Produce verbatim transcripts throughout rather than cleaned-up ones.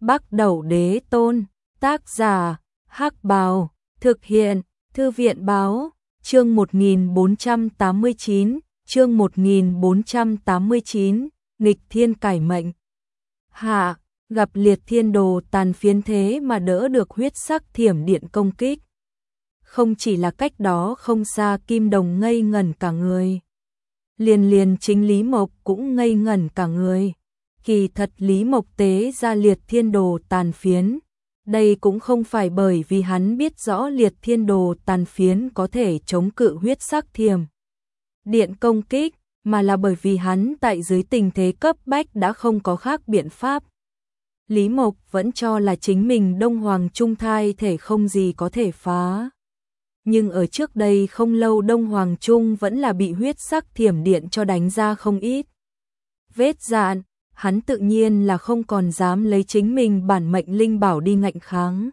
Bắc Đẩu Đế Tôn, tác giả, Hắc Bào, thực hiện, Thư viện Báo, chương một nghìn bốn trăm tám mươi chín, chương một nghìn bốn trăm tám mươi chín, nghịch thiên cải mệnh. Hạ, gặp liệt thiên đồ tàn phiến thế mà đỡ được huyết sắc thiểm điện công kích. Không chỉ là cách đó không xa Kim Đồng ngây ngẩn cả người. Liền liền chính Lý Mộc cũng ngây ngẩn cả người. Kỳ thật Lý Mộc tế ra liệt thiên đồ tàn phiến. Đây cũng không phải bởi vì hắn biết rõ liệt thiên đồ tàn phiến có thể chống cự huyết sắc thiểm điện công kích, mà là bởi vì hắn tại dưới tình thế cấp bách đã không có khác biện pháp. Lý Mộc vẫn cho là chính mình Đông Hoàng Trung thai thể không gì có thể phá. Nhưng ở trước đây không lâu Đông Hoàng Trung vẫn là bị huyết sắc thiểm điện cho đánh ra không ít vết dạn, hắn tự nhiên là không còn dám lấy chính mình bản mệnh linh bảo đi ngạnh kháng.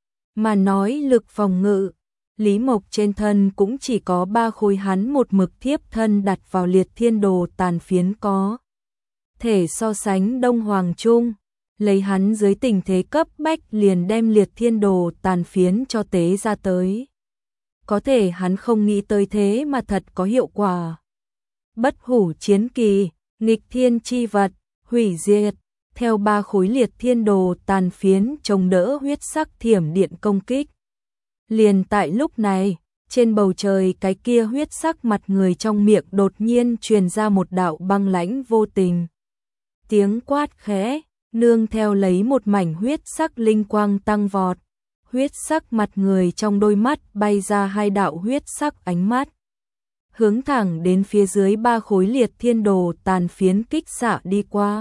Mà nói lực phòng ngự, Lý Mộc trên thân cũng chỉ có ba khối hắn một mực thiếp thân đặt vào liệt thiên đồ tàn phiến có thể so sánh Đông Hoàng Trung. Lấy hắn dưới tình thế cấp bách liền đem liệt thiên đồ tàn phiến cho tế ra tới. Có thể hắn không nghĩ tới thế mà thật có hiệu quả. Bất hủ chiến kỳ, nghịch thiên chi vật, hủy diệt, theo ba khối liệt thiên đồ tàn phiến chống đỡ huyết sắc thiểm điện công kích. Liền tại lúc này, trên bầu trời cái kia huyết sắc mặt người trong miệng đột nhiên truyền ra một đạo băng lãnh vô tình. Tiếng quát khẽ, nương theo lấy một mảnh huyết sắc linh quang tăng vọt. Huyết sắc mặt người trong đôi mắt bay ra hai đạo huyết sắc ánh mắt. Hướng thẳng đến phía dưới ba khối liệt thiên đồ tàn phiến kích xạ đi qua.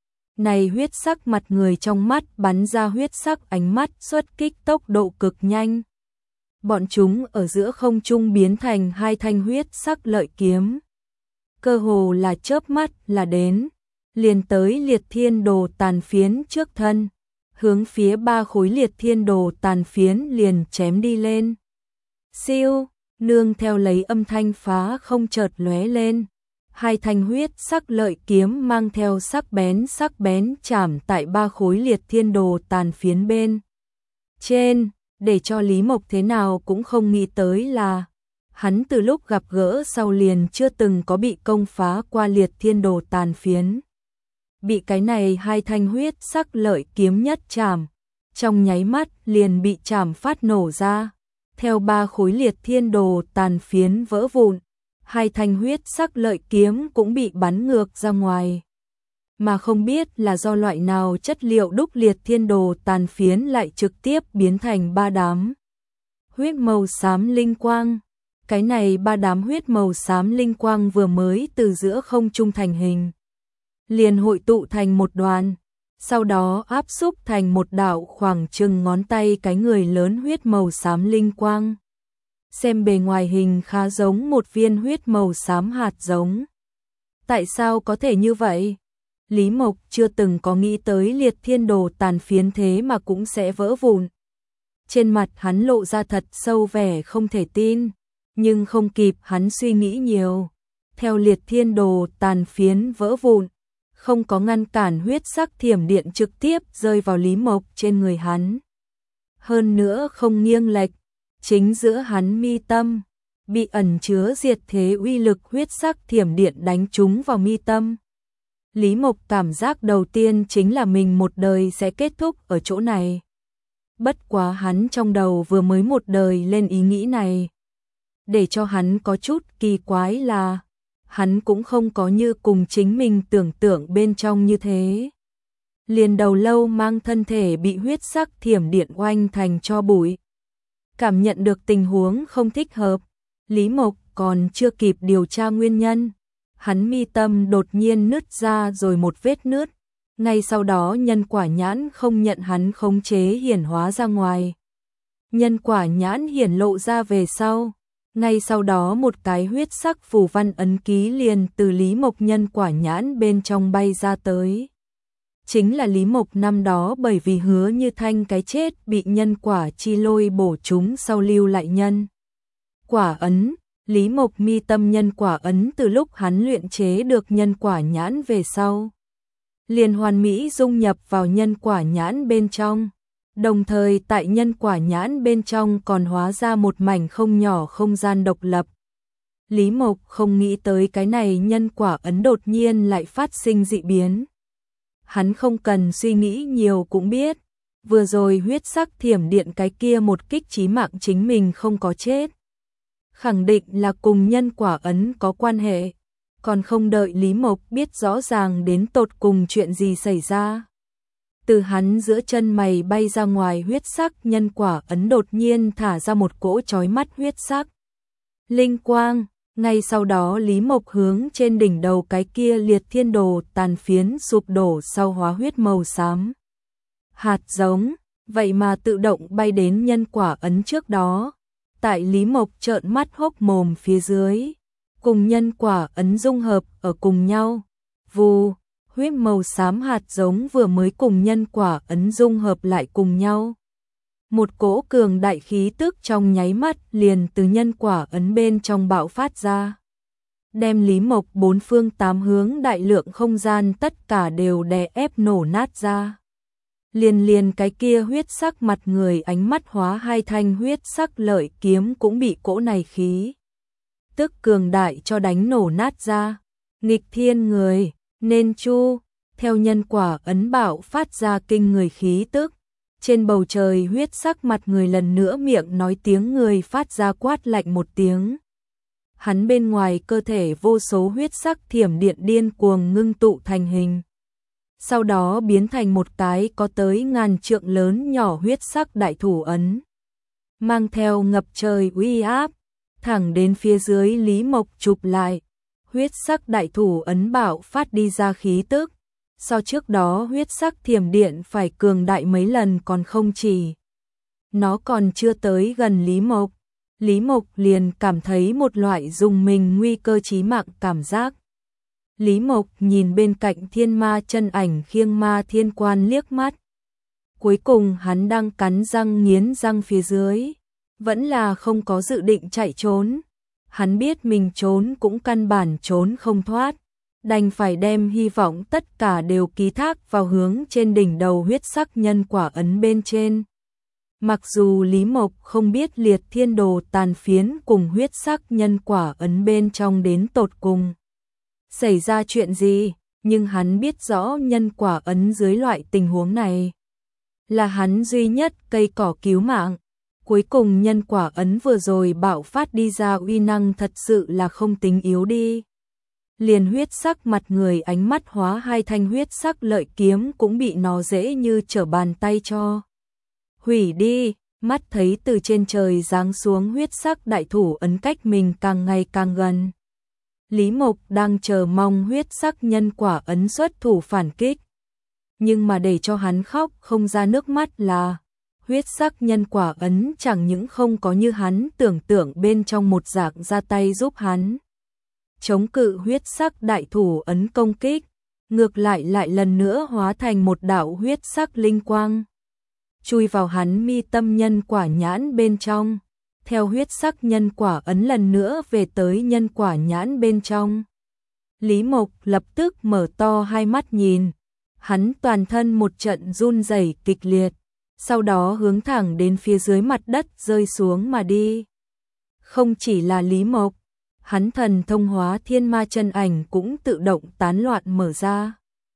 Này huyết sắc mặt người trong mắt bắn ra huyết sắc ánh mắt xuất kích tốc độ cực nhanh. Bọn chúng ở giữa không trung biến thành hai thanh huyết sắc lợi kiếm. Cơ hồ là chớp mắt là đến, liền tới liệt thiên đồ tàn phiến trước thân. Hướng phía ba khối liệt thiên đồ tàn phiến liền chém đi lên. Siêu, nương theo lấy âm thanh phá không chợt lóe lên. Hai thanh huyết sắc lợi kiếm mang theo sắc bén sắc bén chạm tại ba khối liệt thiên đồ tàn phiến bên trên, để cho Lý Mộc thế nào cũng không nghĩ tới là hắn từ lúc gặp gỡ sau liền chưa từng có bị công phá qua liệt thiên đồ tàn phiến. Bị cái này hai thanh huyết sắc lợi kiếm nhất chạm, trong nháy mắt liền bị chạm phát nổ ra. Theo ba khối liệt thiên đồ tàn phiến vỡ vụn, hai thanh huyết sắc lợi kiếm cũng bị bắn ngược ra ngoài. Mà không biết là do loại nào chất liệu đúc liệt thiên đồ tàn phiến lại trực tiếp biến thành ba đám huyết màu xám linh quang. Cái này ba đám huyết màu xám linh quang vừa mới từ giữa không trung thành hình, liền hội tụ thành một đoàn, sau đó áp xúc thành một đạo khoảng chừng ngón tay cái người lớn huyết màu xám linh quang. Xem bề ngoài hình khá giống một viên huyết màu xám hạt giống. Tại sao có thể như vậy? Lý Mộc chưa từng có nghĩ tới liệt thiên đồ tàn phiến thế mà cũng sẽ vỡ vụn. Trên mặt hắn lộ ra thật sâu vẻ không thể tin, nhưng không kịp hắn suy nghĩ nhiều. Theo liệt thiên đồ tàn phiến vỡ vụn, không có ngăn cản huyết sắc thiểm điện trực tiếp rơi vào Lý Mộc trên người hắn. Hơn nữa không nghiêng lệch, chính giữa hắn mi tâm, bị ẩn chứa diệt thế uy lực huyết sắc thiểm điện đánh trúng vào mi tâm. Lý Mộc cảm giác đầu tiên chính là mình một đời sẽ kết thúc ở chỗ này. Bất quá hắn trong đầu vừa mới một đời lên ý nghĩ này. Để cho hắn có chút kỳ quái là hắn cũng không có như cùng chính mình tưởng tượng bên trong như thế. Liền đầu lâu mang thân thể bị huyết sắc thiểm điện oanh thành cho bụi. Cảm nhận được tình huống không thích hợp, Lý Mộc còn chưa kịp điều tra nguyên nhân. Hắn mi tâm đột nhiên nứt ra rồi một vết nứt. Ngay sau đó nhân quả nhãn không nhận hắn khống chế hiển hóa ra ngoài. Nhân quả nhãn hiển lộ ra về sau. Ngay sau đó một cái huyết sắc phù văn ấn ký liền từ Lý Mộc nhân quả nhãn bên trong bay ra tới. Chính là Lý Mộc năm đó bởi vì hứa như thanh cái chết bị nhân quả chi lôi bổ chúng sau lưu lại nhân quả ấn. Lý Mộc mi tâm nhân quả ấn từ lúc hắn luyện chế được nhân quả nhãn về sau. liền hoàn mỹ dung nhập vào nhân quả nhãn bên trong. Đồng thời tại nhân quả nhãn bên trong còn hóa ra một mảnh không nhỏ không gian độc lập. Lý Mộc không nghĩ tới cái này nhân quả ấn đột nhiên lại phát sinh dị biến. Hắn không cần suy nghĩ nhiều cũng biết, vừa rồi huyết sắc thiểm điện cái kia một kích chí mạng chính mình không có chết. Khẳng định là cùng nhân quả ấn có quan hệ, còn không đợi Lý Mộc biết rõ ràng đến tột cùng chuyện gì xảy ra. Từ hắn giữa chân mày bay ra ngoài huyết sắc nhân quả ấn đột nhiên thả ra một cỗ chói mắt huyết sắc linh quang, ngay sau đó Lý Mộc hướng trên đỉnh đầu cái kia liệt thiên đồ tàn phiến sụp đổ sau hóa huyết màu xám. Hạt giống, vậy mà tự động bay đến nhân quả ấn trước đó, tại Lý Mộc trợn mắt hốc mồm phía dưới, cùng nhân quả ấn dung hợp ở cùng nhau. Vù, huyết màu xám hạt giống vừa mới cùng nhân quả ấn dung hợp lại cùng nhau. Một cỗ cường đại khí tức trong nháy mắt liền từ nhân quả ấn bên trong bạo phát ra. Đem Lý Mộc bốn phương tám hướng đại lượng không gian tất cả đều đè ép nổ nát ra. Liền liền cái kia huyết sắc mặt người ánh mắt hóa hai thanh huyết sắc lợi kiếm cũng bị cỗ này khí tức cường đại cho đánh nổ nát ra. Nghịch thiên người, nên chu, theo nhân quả ấn bạo phát ra kinh người khí tức. Trên bầu trời huyết sắc mặt người lần nữa miệng nói tiếng người phát ra quát lạnh một tiếng. Hắn bên ngoài cơ thể vô số huyết sắc thiểm điện điên cuồng ngưng tụ thành hình. Sau đó biến thành một cái có tới ngàn trượng lớn nhỏ huyết sắc đại thủ ấn. Mang theo ngập trời uy áp, thẳng đến phía dưới Lý Mộc chụp lại. Huyết sắc đại thủ ấn bạo phát đi ra khí tức. So trước đó huyết sắc thiểm điện phải cường đại mấy lần còn không chỉ. Nó còn chưa tới gần Lý Mộc. Lý Mộc liền cảm thấy một loại dùng mình nguy cơ chí mạng cảm giác. Lý Mộc nhìn bên cạnh thiên ma chân ảnh khiêng ma thiên quan liếc mắt. Cuối cùng hắn đang cắn răng nghiến răng phía dưới. Vẫn là không có dự định chạy trốn. Hắn biết mình trốn cũng căn bản trốn không thoát. Đành phải đem hy vọng tất cả đều ký thác vào hướng trên đỉnh đầu huyết sắc nhân quả ấn bên trên. Mặc dù Lý Mộc không biết liệt thiên đồ tàn phiến cùng huyết sắc nhân quả ấn bên trong đến tột cùng xảy ra chuyện gì, nhưng hắn biết rõ nhân quả ấn dưới loại tình huống này là hắn duy nhất cây cỏ cứu mạng. Cuối cùng nhân quả ấn vừa rồi bạo phát đi ra uy năng thật sự là không tính yếu đi. Liền huyết sắc mặt người ánh mắt hóa hai thanh huyết sắc lợi kiếm cũng bị nó dễ như trở bàn tay cho hủy đi. Mắt thấy từ trên trời giáng xuống huyết sắc đại thủ ấn cách mình càng ngày càng gần. Lý Mộc đang chờ mong huyết sắc nhân quả ấn xuất thủ phản kích. Nhưng mà để cho hắn khóc không ra nước mắt là huyết sắc nhân quả ấn chẳng những không có như hắn tưởng tượng bên trong một dạng ra tay giúp hắn chống cự huyết sắc đại thủ ấn công kích, ngược lại lại lần nữa hóa thành một đạo huyết sắc linh quang, chui vào hắn mi tâm nhân quả nhãn bên trong, theo huyết sắc nhân quả ấn lần nữa về tới nhân quả nhãn bên trong. Lý Mộc lập tức mở to hai mắt nhìn, hắn toàn thân một trận run rẩy kịch liệt, sau đó hướng thẳng đến phía dưới mặt đất rơi xuống mà đi. Không chỉ là Lý Mộc, hắn thần thông hóa thiên ma chân ảnh cũng tự động tán loạn mở ra.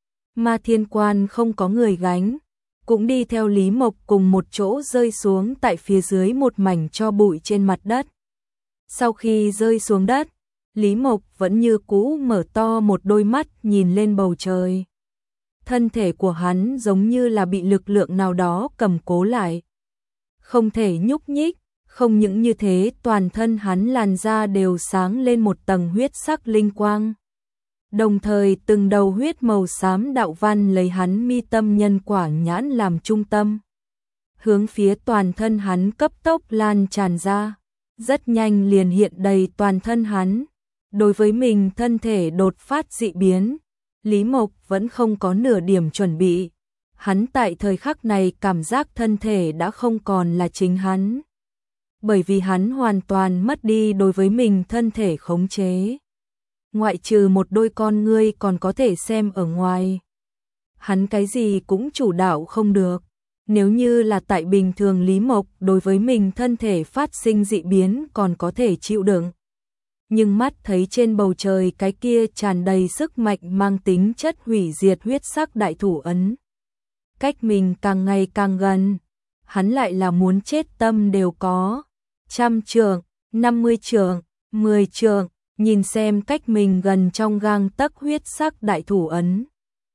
Ma thiên quan không có người gánh, cũng đi theo Lý Mộc cùng một chỗ rơi xuống tại phía dưới một mảnh tro bụi trên mặt đất. Sau khi rơi xuống đất, Lý Mộc vẫn như cũ mở to một đôi mắt nhìn lên bầu trời. Thân thể của hắn giống như là bị lực lượng nào đó cầm cố lại, không thể nhúc nhích. Không những như thế, toàn thân hắn làn da đều sáng lên một tầng huyết sắc linh quang. Đồng thời từng đầu huyết màu xám đạo văn lấy hắn mi tâm nhân quả nhãn làm trung tâm, hướng phía toàn thân hắn cấp tốc lan tràn ra, rất nhanh liền hiện đầy toàn thân hắn. Đối với mình thân thể đột phát dị biến, Lý Mộc vẫn không có nửa điểm chuẩn bị. Hắn tại thời khắc này cảm giác thân thể đã không còn là chính hắn, bởi vì hắn hoàn toàn mất đi đối với mình thân thể khống chế. Ngoại trừ một đôi con ngươi còn có thể xem ở ngoài, hắn cái gì cũng chủ đạo không được. Nếu như là tại bình thường Lý Mộc đối với mình thân thể phát sinh dị biến còn có thể chịu đựng. Nhưng mắt thấy trên bầu trời cái kia tràn đầy sức mạnh mang tính chất hủy diệt huyết sắc đại thủ ấn. Cách mình càng ngày càng gần, hắn lại là muốn chết tâm đều có. Trăm trượng, năm mươi trượng, mười trượng, nhìn xem cách mình gần trong gang tấc huyết sắc đại thủ ấn.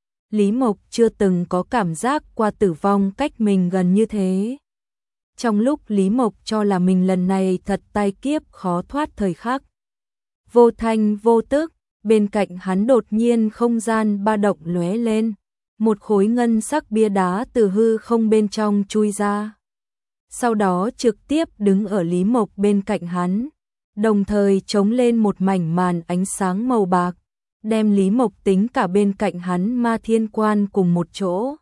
Lý Mộc chưa từng có cảm giác qua tử vong cách mình gần như thế. Trong lúc Lý Mộc cho là mình lần này thật tai kiếp khó thoát thời khắc. Vô thanh vô tức, bên cạnh hắn đột nhiên không gian ba động lóe lên. Một khối ngân sắc bia đá từ hư không bên trong chui ra. Sau đó trực tiếp đứng ở Lý Mộc bên cạnh hắn. Đồng thời chống lên một mảnh màn ánh sáng màu bạc. Đem Lý Mộc tính cả bên cạnh hắn Ma Thiên Quan cùng một chỗ.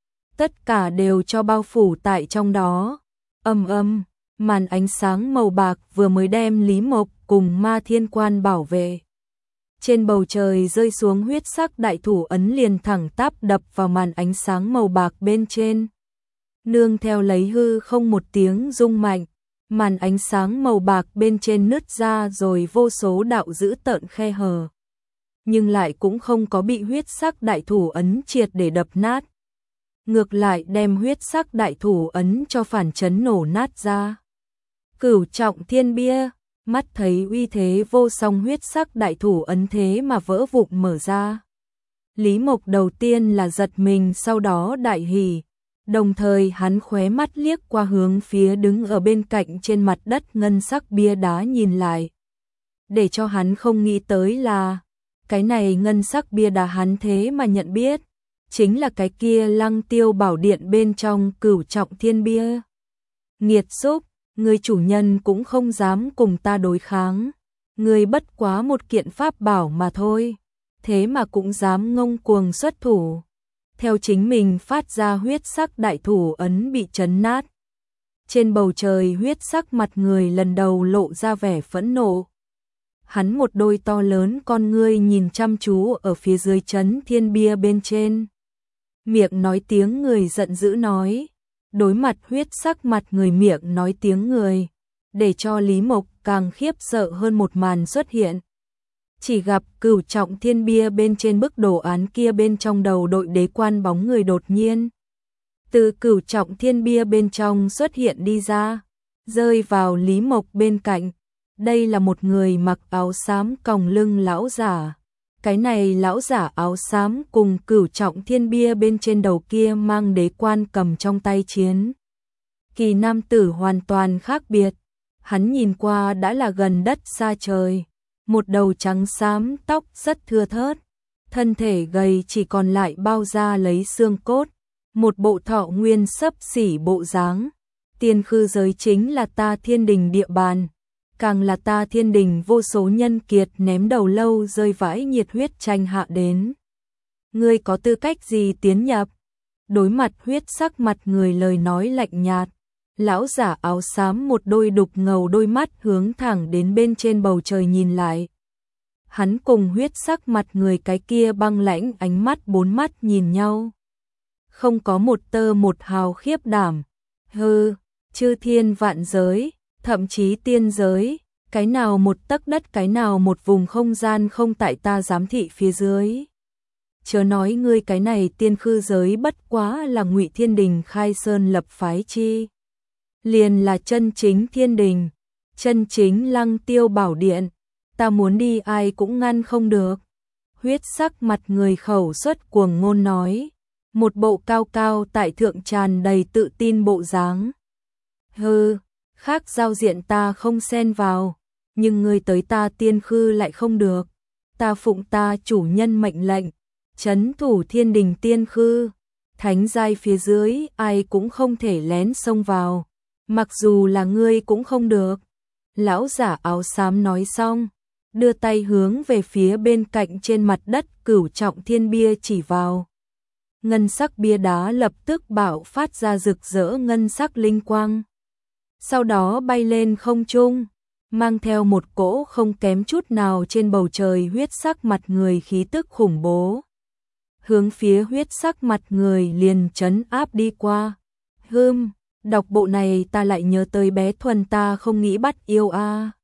Tất cả đều cho bao phủ tại trong đó. Âm âm, màn ánh sáng màu bạc vừa mới đem Lý Mộc cùng Ma Thiên Quan bảo vệ. Trên bầu trời rơi xuống huyết sắc đại thủ ấn liền thẳng tắp đập vào màn ánh sáng màu bạc bên trên. Nương theo lấy hư không một tiếng rung mạnh, màn ánh sáng màu bạc bên trên nứt ra rồi vô số đạo dữ tợn khe hở. Nhưng lại cũng không có bị huyết sắc đại thủ ấn triệt để đập nát. Ngược lại đem huyết sắc đại thủ ấn cho phản chấn nổ nát ra. Cửu trọng thiên bia, mắt thấy uy thế vô song huyết sắc đại thủ ấn thế mà vỡ vụn mở ra. Lý Mộc đầu tiên là giật mình, sau đó đại hỉ, đồng thời hắn khóe mắt liếc qua hướng phía đứng ở bên cạnh trên mặt đất ngân sắc bia đá nhìn lại. Để cho hắn không nghĩ tới là, cái này ngân sắc bia đá hắn thế mà nhận biết, chính là cái kia Lăng Tiêu Bảo Điện bên trong cửu trọng thiên bia. Nghiệt xúc, người chủ nhân cũng không dám cùng ta đối kháng, người bất quá một kiện pháp bảo mà thôi, thế mà cũng dám ngông cuồng xuất thủ. Theo chính mình phát ra huyết sắc đại thủ ấn bị chấn nát. Trên bầu trời huyết sắc mặt người lần đầu lộ ra vẻ phẫn nộ. Hắn một đôi to lớn con ngươi nhìn chăm chú ở phía dưới chấn thiên bia bên trên. Miệng nói tiếng người giận dữ nói. Đối mặt huyết sắc mặt người miệng nói tiếng người. Để cho Lý Mộc càng khiếp sợ hơn một màn xuất hiện. Chỉ gặp cửu trọng thiên bia bên trên bức đồ án kia bên trong đầu đội đế quan bóng người đột nhiên. Từ cửu trọng thiên bia bên trong xuất hiện đi ra. Rơi vào Lý Mộc bên cạnh. Đây là một người mặc áo xám còng lưng lão giả. Cái này lão giả áo xám cùng cửu trọng thiên bia bên trên đầu kia mang đế quan cầm trong tay chiến. Kỳ nam tử hoàn toàn khác biệt. Hắn nhìn qua đã là gần đất xa trời. Một đầu trắng xám, tóc rất thưa thớt. Thân thể gầy chỉ còn lại bao da lấy xương cốt. Một bộ thọ nguyên xấp xỉ bộ dáng. Tiên khư giới chính là ta thiên đình địa bàn. Càng là ta thiên đình vô số nhân kiệt ném đầu lâu rơi vãi nhiệt huyết tranh hạ đến. Ngươi có tư cách gì tiến nhập? Đối mặt huyết sắc mặt người lời nói lạnh nhạt. Lão giả áo xám một đôi đục ngầu đôi mắt hướng thẳng đến bên trên bầu trời nhìn lại. Hắn cùng huyết sắc mặt người cái kia băng lãnh ánh mắt bốn mắt nhìn nhau. Không có một tơ một hào khiếp đảm. Hừ, chư thiên vạn giới. Thậm chí tiên giới, cái nào một tấc đất cái nào một vùng không gian không tại ta giám thị phía dưới. Chớ nói ngươi cái này tiên khư giới bất quá là Ngụy Thiên Đình khai sơn lập phái chi. Liền là chân chính thiên đình, chân chính Lăng Tiêu Bảo Điện, ta muốn đi ai cũng ngăn không được. Huyết sắc mặt người khẩu xuất cuồng ngôn nói, một bộ cao cao tại thượng tràn đầy tự tin bộ dáng. Hừ, khác giao diện ta không xen vào, nhưng ngươi tới ta tiên khư lại không được. Ta phụng ta chủ nhân mệnh lệnh, trấn thủ thiên đình tiên khư, thánh giai phía dưới ai cũng không thể lén xông vào, mặc dù là ngươi cũng không được. Lão giả áo xám nói xong, đưa tay hướng về phía bên cạnh trên mặt đất cửu trọng thiên bia chỉ vào. Ngân sắc bia đá lập tức bạo phát ra rực rỡ ngân sắc linh quang. Sau đó bay lên không trung, mang theo một cỗ không kém chút nào trên bầu trời huyết sắc mặt người khí tức khủng bố. hướng phía huyết sắc mặt người liền trấn áp đi qua. Hừm, đọc bộ này ta lại nhớ tới bé Thuần ta không nghĩ bắt yêu a.